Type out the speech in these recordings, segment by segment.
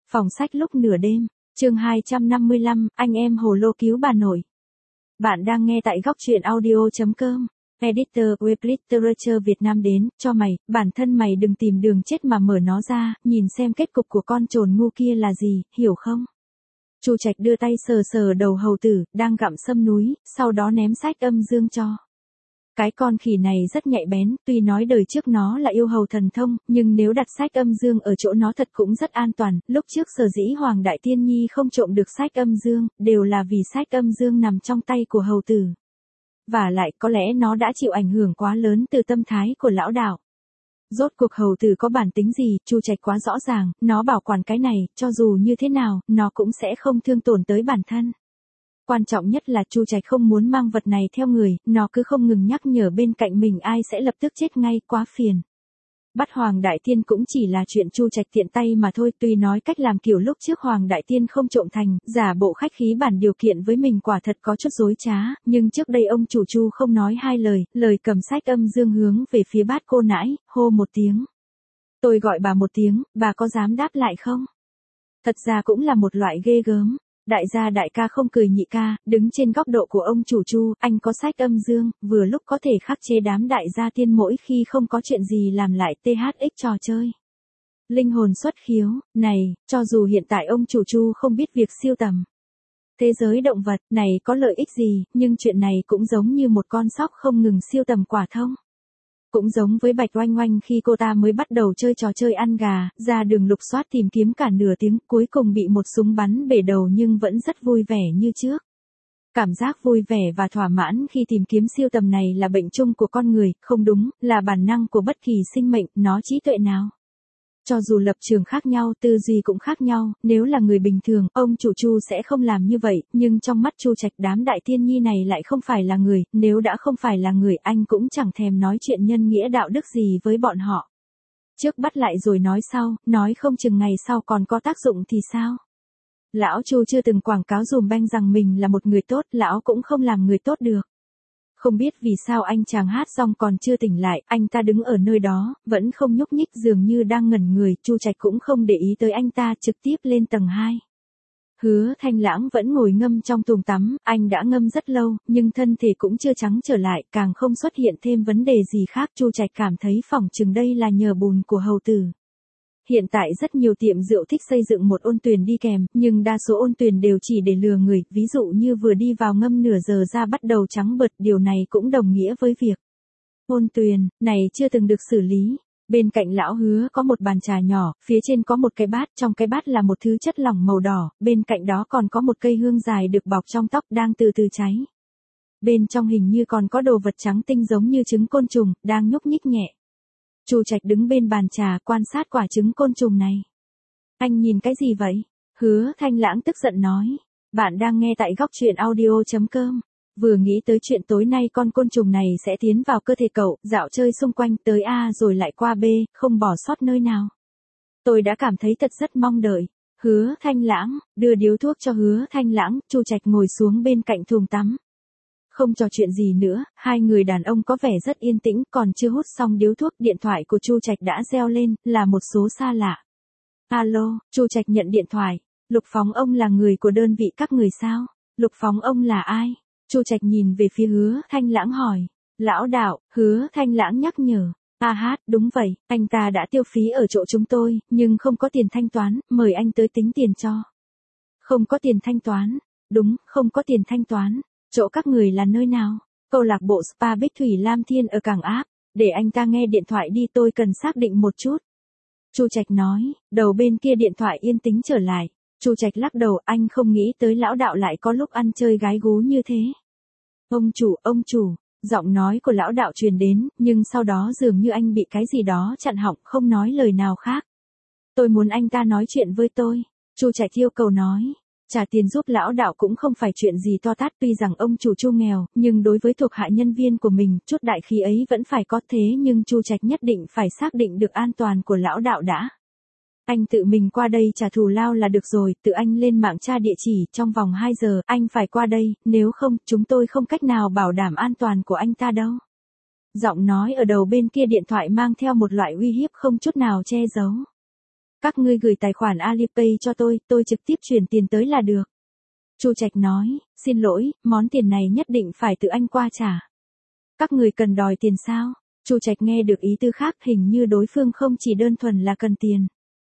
Phòng sách lúc nửa đêm, chương 255, anh em hồ lô cứu bà nội. Bạn đang nghe tại góc truyện audio.com. Editor Web Literature Việt Nam đến, cho mày, bản thân mày đừng tìm đường chết mà mở nó ra, nhìn xem kết cục của con trồn ngu kia là gì, hiểu không? Chu Trạch đưa tay sờ sờ đầu hầu tử, đang gặm sâm núi, sau đó ném sách âm dương cho. Cái con khỉ này rất nhạy bén, tuy nói đời trước nó là yêu hầu thần thông, nhưng nếu đặt sách âm dương ở chỗ nó thật cũng rất an toàn, lúc trước sở dĩ Hoàng Đại Tiên Nhi không trộm được sách âm dương, đều là vì sách âm dương nằm trong tay của hầu tử. Và lại có lẽ nó đã chịu ảnh hưởng quá lớn từ tâm thái của lão đạo. Rốt cuộc hầu tử có bản tính gì, Chu Trạch quá rõ ràng, nó bảo quản cái này, cho dù như thế nào, nó cũng sẽ không thương tổn tới bản thân. Quan trọng nhất là Chu Trạch không muốn mang vật này theo người, nó cứ không ngừng nhắc nhở bên cạnh mình ai sẽ lập tức chết ngay, quá phiền. Bắt Hoàng Đại Tiên cũng chỉ là chuyện Chu Trạch tiện tay mà thôi, tuy nói cách làm kiểu lúc trước Hoàng Đại Tiên không trộm thành, giả bộ khách khí bản điều kiện với mình quả thật có chút dối trá, nhưng trước đây ông chủ Chu không nói hai lời cầm sách âm dương hướng về phía bát cô nãi, hô một tiếng. Tôi gọi bà một tiếng, bà có dám đáp lại không? Thật ra cũng là một loại ghê gớm. Đại gia đại ca không cười nhị ca, đứng trên góc độ của ông chủ Chu, anh có sách âm dương, vừa lúc có thể khắc chế đám đại gia tiên mỗi khi không có chuyện gì làm lại THX trò chơi. Linh hồn xuất khiếu, này, cho dù hiện tại ông chủ Chu không biết việc siêu tầm thế giới động vật này có lợi ích gì, nhưng chuyện này cũng giống như một con sóc không ngừng siêu tầm quả thông. Cũng giống với Bạch Oanh Oanh khi cô ta mới bắt đầu chơi trò chơi ăn gà, ra đường lục soát tìm kiếm cả nửa tiếng, cuối cùng bị một súng bắn bể đầu nhưng vẫn rất vui vẻ như trước. Cảm giác vui vẻ và thỏa mãn khi tìm kiếm siêu tầm này là bệnh chung của con người, không đúng, là bản năng của bất kỳ sinh mệnh, nó trí tuệ nào. Cho dù lập trường khác nhau, tư duy cũng khác nhau, nếu là người bình thường, ông chủ Chu sẽ không làm như vậy, nhưng trong mắt Chu Trạch đám đại tiên nhi này lại không phải là người, nếu đã không phải là người anh cũng chẳng thèm nói chuyện nhân nghĩa đạo đức gì với bọn họ. Trước bắt lại rồi nói sau, nói không chừng ngày sau còn có tác dụng thì sao? Lão Chu chưa từng quảng cáo dùm beng rằng mình là một người tốt, lão cũng không làm người tốt được. Không biết vì sao anh chàng hát xong còn chưa tỉnh lại, anh ta đứng ở nơi đó, vẫn không nhúc nhích dường như đang ngẩn người, Chu Trạch cũng không để ý tới anh ta, trực tiếp lên tầng 2. Hứa Thanh Lãng vẫn ngồi ngâm trong thùng tắm, anh đã ngâm rất lâu, nhưng thân thể cũng chưa trắng trở lại, càng không xuất hiện thêm vấn đề gì khác, Chu Trạch cảm thấy phỏng chừng đây là nhờ bùn của hầu tử. Hiện tại rất nhiều tiệm rượu thích xây dựng một ôn tuyền đi kèm, nhưng đa số ôn tuyền đều chỉ để lừa người, ví dụ như vừa đi vào ngâm nửa giờ ra bắt đầu trắng bợt, điều này cũng đồng nghĩa với việc ôn tuyền này chưa từng được xử lý. Bên cạnh lão Hứa có một bàn trà nhỏ, phía trên có một cái bát, trong cái bát là một thứ chất lỏng màu đỏ, bên cạnh đó còn có một cây hương dài được bọc trong tóc đang từ từ cháy. Bên trong hình như còn có đồ vật trắng tinh giống như trứng côn trùng, đang nhúc nhích nhẹ. Chu Trạch đứng bên bàn trà quan sát quả trứng côn trùng này. Anh nhìn cái gì vậy? Hứa Thanh Lãng tức giận nói. Bạn đang nghe tại góc truyện audio.com. Vừa nghĩ tới chuyện tối nay con côn trùng này sẽ tiến vào cơ thể cậu, dạo chơi xung quanh tới A rồi lại qua B, không bỏ sót nơi nào. Tôi đã cảm thấy thật rất mong đợi. Hứa Thanh Lãng, đưa điếu thuốc cho Hứa Thanh Lãng, Chu Trạch ngồi xuống bên cạnh thùng tắm. Không trò chuyện gì nữa, hai người đàn ông có vẻ rất yên tĩnh, còn chưa hút xong điếu thuốc, điện thoại của Chu Trạch đã reo lên, là một số xa lạ. Alo, Chu Trạch nhận điện thoại. Lục Phóng ông là người của đơn vị các người sao? Lục Phóng ông là ai? Chu Trạch nhìn về phía Hứa Thanh Lãng hỏi. Lão đạo, Hứa Thanh Lãng nhắc nhở. Đúng vậy, anh ta đã tiêu phí ở chỗ chúng tôi, nhưng không có tiền thanh toán, mời anh tới tính tiền cho. Không có tiền thanh toán. Đúng, không có tiền thanh toán. Chỗ các người là nơi nào? Câu lạc bộ Spa Bích Thủy Lam Thiên ở Cảng Áp. Để anh ta nghe điện thoại đi, tôi cần xác định một chút. Chu Trạch nói, đầu bên kia điện thoại yên tĩnh trở lại. Chu Trạch lắc đầu, anh không nghĩ tới lão đạo lại có lúc ăn chơi gái gú như thế. Ông chủ, giọng nói của lão đạo truyền đến, nhưng sau đó dường như anh bị cái gì đó chặn họng, không nói lời nào khác. Tôi muốn anh ta nói chuyện với tôi. Chu Trạch yêu cầu nói. Trả tiền giúp lão đạo cũng không phải chuyện gì to tát, tuy rằng ông chủ Chu nghèo, nhưng đối với thuộc hạ nhân viên của mình, chút đại khí ấy vẫn phải có, thế nhưng Chu Trạch nhất định phải xác định được an toàn của lão đạo đã. Anh tự mình qua đây trả thù lao là được rồi, tự anh lên mạng tra địa chỉ, trong vòng 2 giờ, anh phải qua đây, nếu không, chúng tôi không cách nào bảo đảm an toàn của anh ta đâu. Giọng nói ở đầu bên kia điện thoại mang theo một loại uy hiếp không chút nào che giấu. Các ngươi gửi tài khoản Alipay cho tôi trực tiếp chuyển tiền tới là được. Chu Trạch nói, xin lỗi, món tiền này nhất định phải tự anh qua trả. Các người cần đòi tiền sao? Chu Trạch nghe được ý tư khác, hình như đối phương không chỉ đơn thuần là cần tiền.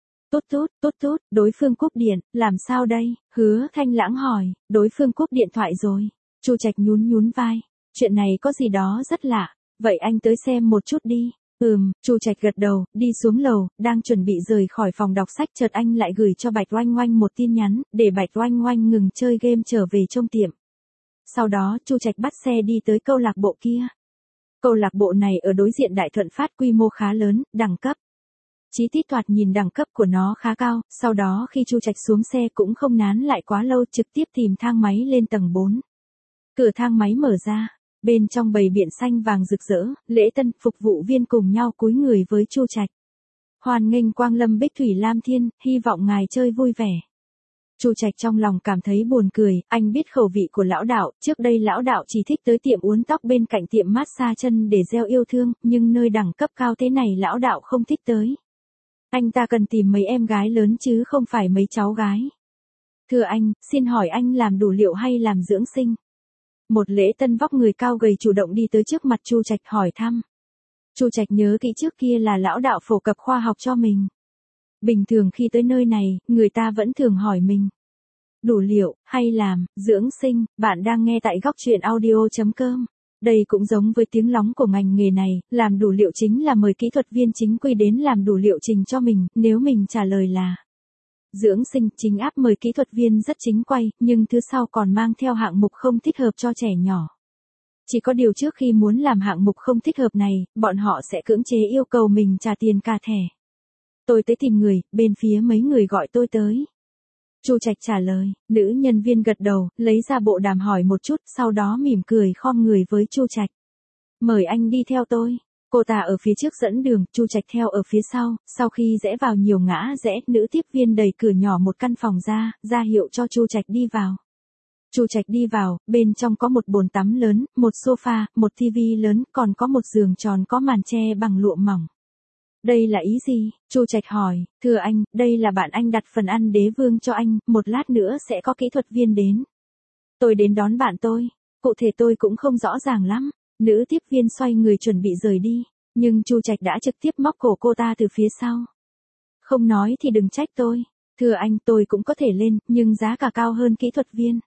Tốt, đối phương cúp điện, làm sao đây? Hứa Thanh Lãng hỏi, đối phương cúp điện thoại rồi. Chu Trạch nhún vai, chuyện này có gì đó rất lạ, vậy anh tới xem một chút đi. Chu Trạch gật đầu, đi xuống lầu, đang chuẩn bị rời khỏi phòng đọc sách chợt anh lại gửi cho Bạch Oanh Oanh một tin nhắn, để Bạch Oanh Oanh ngừng chơi game trở về trong tiệm. Sau đó Chu Trạch bắt xe đi tới câu lạc bộ kia. Câu lạc bộ này ở đối diện Đại Thuận Phát, quy mô khá lớn, đẳng cấp. Chí tít thoạt nhìn đẳng cấp của nó khá cao, sau đó khi Chu Trạch xuống xe cũng không nán lại quá lâu, trực tiếp tìm thang máy lên tầng 4. Cửa thang máy mở ra, bên trong bày biện xanh vàng rực rỡ, lễ tân, phục vụ viên cùng nhau cúi người với Chu Trạch. Hoan nghênh quang lâm Bích Thủy Lam Thiên, hy vọng ngài chơi vui vẻ. Chu Trạch trong lòng cảm thấy buồn cười, anh biết khẩu vị của lão đạo, trước đây lão đạo chỉ thích tới tiệm uốn tóc bên cạnh tiệm massage chân để gieo yêu thương, nhưng nơi đẳng cấp cao thế này lão đạo không thích tới. Anh ta cần tìm mấy em gái lớn chứ không phải mấy cháu gái. Thưa anh, xin hỏi anh làm đủ liệu hay làm dưỡng sinh? Một lễ tân vóc người cao gầy chủ động đi tới trước mặt Chu Trạch hỏi thăm. Chu Trạch nhớ kỹ trước kia là lão đạo phổ cập khoa học cho mình. Bình thường khi tới nơi này, người ta vẫn thường hỏi mình. Đủ liệu, hay làm, dưỡng sinh, bạn đang nghe tại góc truyện audio.com. Đây cũng giống với tiếng lóng của ngành nghề này, làm đủ liệu chính là mời kỹ thuật viên chính quy đến làm đủ liệu trình cho mình, nếu mình trả lời là dưỡng sinh, chính áp mời kỹ thuật viên rất chính quay, nhưng thứ sau còn mang theo hạng mục không thích hợp cho trẻ nhỏ. Chỉ có điều trước khi muốn làm hạng mục không thích hợp này, bọn họ sẽ cưỡng chế yêu cầu mình trả tiền cả thẻ. Tôi tới tìm người, bên phía mấy người gọi tôi tới. Chu Trạch trả lời, nữ nhân viên gật đầu, lấy ra bộ đàm hỏi một chút, sau đó mỉm cười khom người với Chu Trạch. Mời anh đi theo tôi. Cô ta ở phía trước dẫn đường, Chu Trạch theo ở phía sau khi rẽ vào nhiều ngã rẽ, nữ tiếp viên đẩy cửa nhỏ một căn phòng ra hiệu cho Chu Trạch đi vào. Chu Trạch đi vào, bên trong có một bồn tắm lớn, một sofa, một tivi lớn, còn có một giường tròn có màn che bằng lụa mỏng. Đây là ý gì? Chu Trạch hỏi, thưa anh, đây là bạn anh đặt phần ăn đế vương cho anh, một lát nữa sẽ có kỹ thuật viên đến. Tôi đến đón bạn tôi, cụ thể tôi cũng không rõ ràng lắm. Nữ tiếp viên xoay người chuẩn bị rời đi, nhưng Chu Trạch đã trực tiếp móc cổ cô ta từ phía sau. Không nói thì đừng trách tôi, thưa anh tôi cũng có thể lên, nhưng giá cả cao hơn kỹ thuật viên.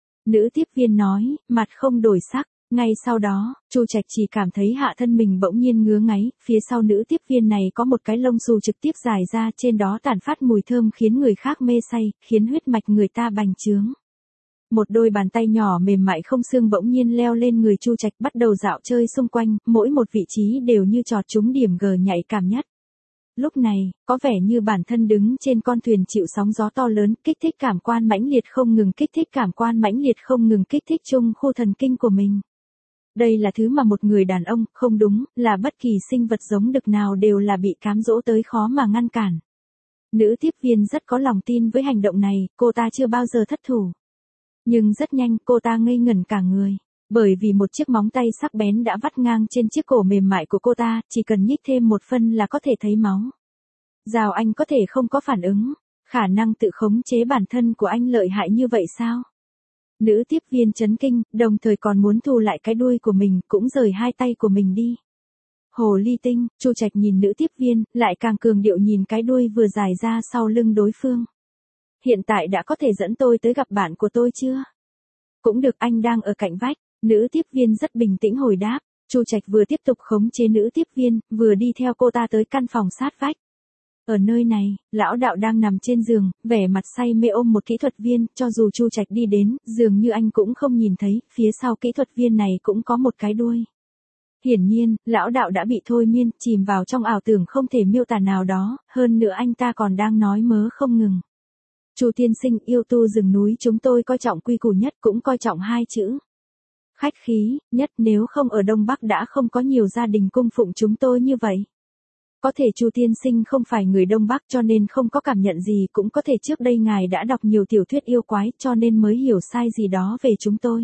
Nữ tiếp viên nói, mặt không đổi sắc. Ngay sau đó, Chu Trạch chỉ cảm thấy hạ thân mình bỗng nhiên ngứa ngáy, phía sau nữ tiếp viên này có một cái lông xù trực tiếp dài ra, trên đó tản phát mùi thơm khiến người khác mê say, khiến huyết mạch người ta bành trướng. Một đôi bàn tay nhỏ mềm mại không xương bỗng nhiên leo lên người Chu Trạch, bắt đầu dạo chơi xung quanh, mỗi một vị trí đều như chọt trúng điểm G nhạy cảm nhất. Lúc này, có vẻ như bản thân đứng trên con thuyền chịu sóng gió to lớn, kích thích cảm quan mãnh liệt không ngừng, kích thích cảm quan mãnh liệt không ngừng, kích thích chung khu thần kinh của mình. Đây là thứ mà một người đàn ông, không đúng, là bất kỳ sinh vật giống đực nào đều là bị cám dỗ tới khó mà ngăn cản. Nữ tiếp viên rất có lòng tin với hành động này, cô ta chưa bao giờ thất thủ. Nhưng rất nhanh cô ta ngây ngẩn cả người, bởi vì một chiếc móng tay sắc bén đã vắt ngang trên chiếc cổ mềm mại của cô ta, chỉ cần nhích thêm một phân là có thể thấy máu. Dao anh có thể không có phản ứng, khả năng tự khống chế bản thân của anh lợi hại như vậy sao? Nữ tiếp viên chấn kinh, đồng thời còn muốn thu lại cái đuôi của mình, cũng rời hai tay của mình đi. Hồ ly tinh, Chu Trạch nhìn nữ tiếp viên, lại càng cường điệu nhìn cái đuôi vừa dài ra sau lưng đối phương. Hiện tại đã có thể dẫn tôi tới gặp bạn của tôi chưa? Cũng được, anh đang ở cạnh vách. Nữ tiếp viên rất bình tĩnh hồi đáp. Chu Trạch vừa tiếp tục khống chế nữ tiếp viên, vừa đi theo cô ta tới căn phòng sát vách. Ở nơi này, lão đạo đang nằm trên giường, vẻ mặt say mê ôm một kỹ thuật viên, cho dù Chu Trạch đi đến, dường như anh cũng không nhìn thấy, phía sau kỹ thuật viên này cũng có một cái đuôi. Hiển nhiên, lão đạo đã bị thôi miên, chìm vào trong ảo tưởng không thể miêu tả nào đó, hơn nữa anh ta còn đang nói mớ không ngừng. Chu tiên sinh, yêu tu rừng núi chúng tôi coi trọng quy củ nhất, cũng coi trọng hai chữ khách khí nhất, nếu không ở Đông Bắc đã không có nhiều gia đình cung phụng chúng tôi như vậy. Có thể Chu tiên sinh không phải người Đông Bắc cho nên không có cảm nhận gì, cũng có thể trước đây ngài đã đọc nhiều tiểu thuyết yêu quái cho nên mới hiểu sai gì đó về chúng tôi.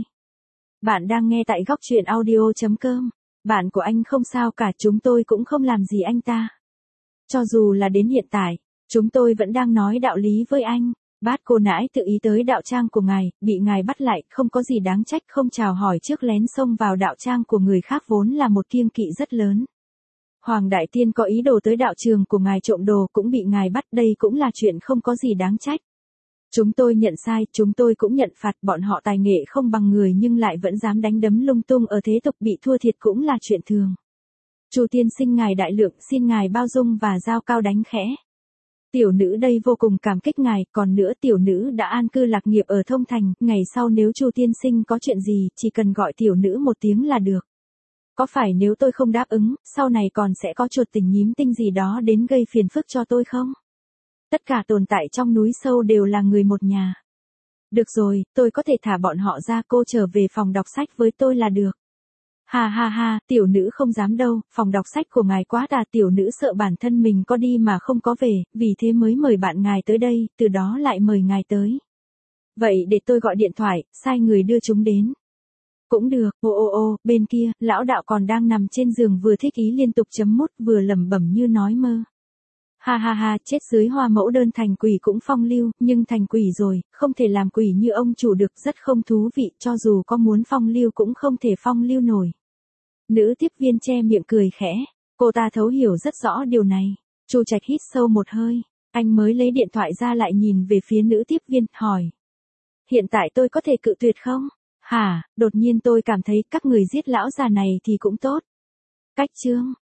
Bạn đang nghe tại góc truyện audio.com. Bạn của anh không sao cả, chúng tôi cũng không làm gì anh ta. Cho dù là đến hiện tại, Chúng tôi vẫn đang nói đạo lý với anh. Bát cô nãi tự ý tới đạo tràng của ngài, bị ngài bắt lại, không có gì đáng trách, không chào hỏi trước lén xông vào đạo tràng của người khác vốn là một kiêng kỵ rất lớn. Hoàng Đại Tiên có ý đồ tới đạo trường của ngài trộm đồ cũng bị ngài bắt, đây cũng là chuyện không có gì đáng trách. Chúng tôi nhận sai, chúng tôi cũng nhận phạt, bọn họ tài nghệ không bằng người nhưng lại vẫn dám đánh đấm lung tung ở thế tục, bị thua thiệt cũng là chuyện thường. Chu tiên sinh ngài đại lượng, xin ngài bao dung và giao cao đánh khẽ. Tiểu nữ đây vô cùng cảm kích ngài, còn nữa tiểu nữ đã an cư lạc nghiệp ở Thông Thành, ngày sau nếu Chu tiên sinh có chuyện gì, chỉ cần gọi tiểu nữ một tiếng là được. Có phải nếu tôi không đáp ứng, sau này còn sẽ có chuột tình nhím tinh gì đó đến gây phiền phức cho tôi không? Tất cả tồn tại trong núi sâu đều là người một nhà. Được rồi, tôi có thể thả bọn họ ra, cô trở về phòng đọc sách với tôi là được. Ha ha ha, tiểu nữ không dám đâu, phòng đọc sách của ngài quá tà, tiểu nữ sợ bản thân mình có đi mà không có về, vì thế mới mời bạn ngài tới đây, từ đó lại mời ngài tới. Vậy để tôi gọi điện thoại, sai người đưa chúng đến. Cũng được, ô, bên kia, lão đạo còn đang nằm trên giường vừa thích ý liên tục chấm mút vừa lẩm bẩm như nói mơ. Ha ha ha, chết dưới hoa mẫu đơn thành quỷ cũng phong lưu, nhưng thành quỷ rồi, không thể làm quỷ như ông chủ được, rất không thú vị, cho dù có muốn phong lưu cũng không thể phong lưu nổi. Nữ tiếp viên che miệng cười khẽ, cô ta thấu hiểu rất rõ điều này. Chu Trạch hít sâu một hơi, anh mới lấy điện thoại ra lại nhìn về phía nữ tiếp viên, hỏi. Hiện tại tôi có thể cự tuyệt không? Hả, đột nhiên tôi cảm thấy các người giết lão già này thì cũng tốt. Cách chương.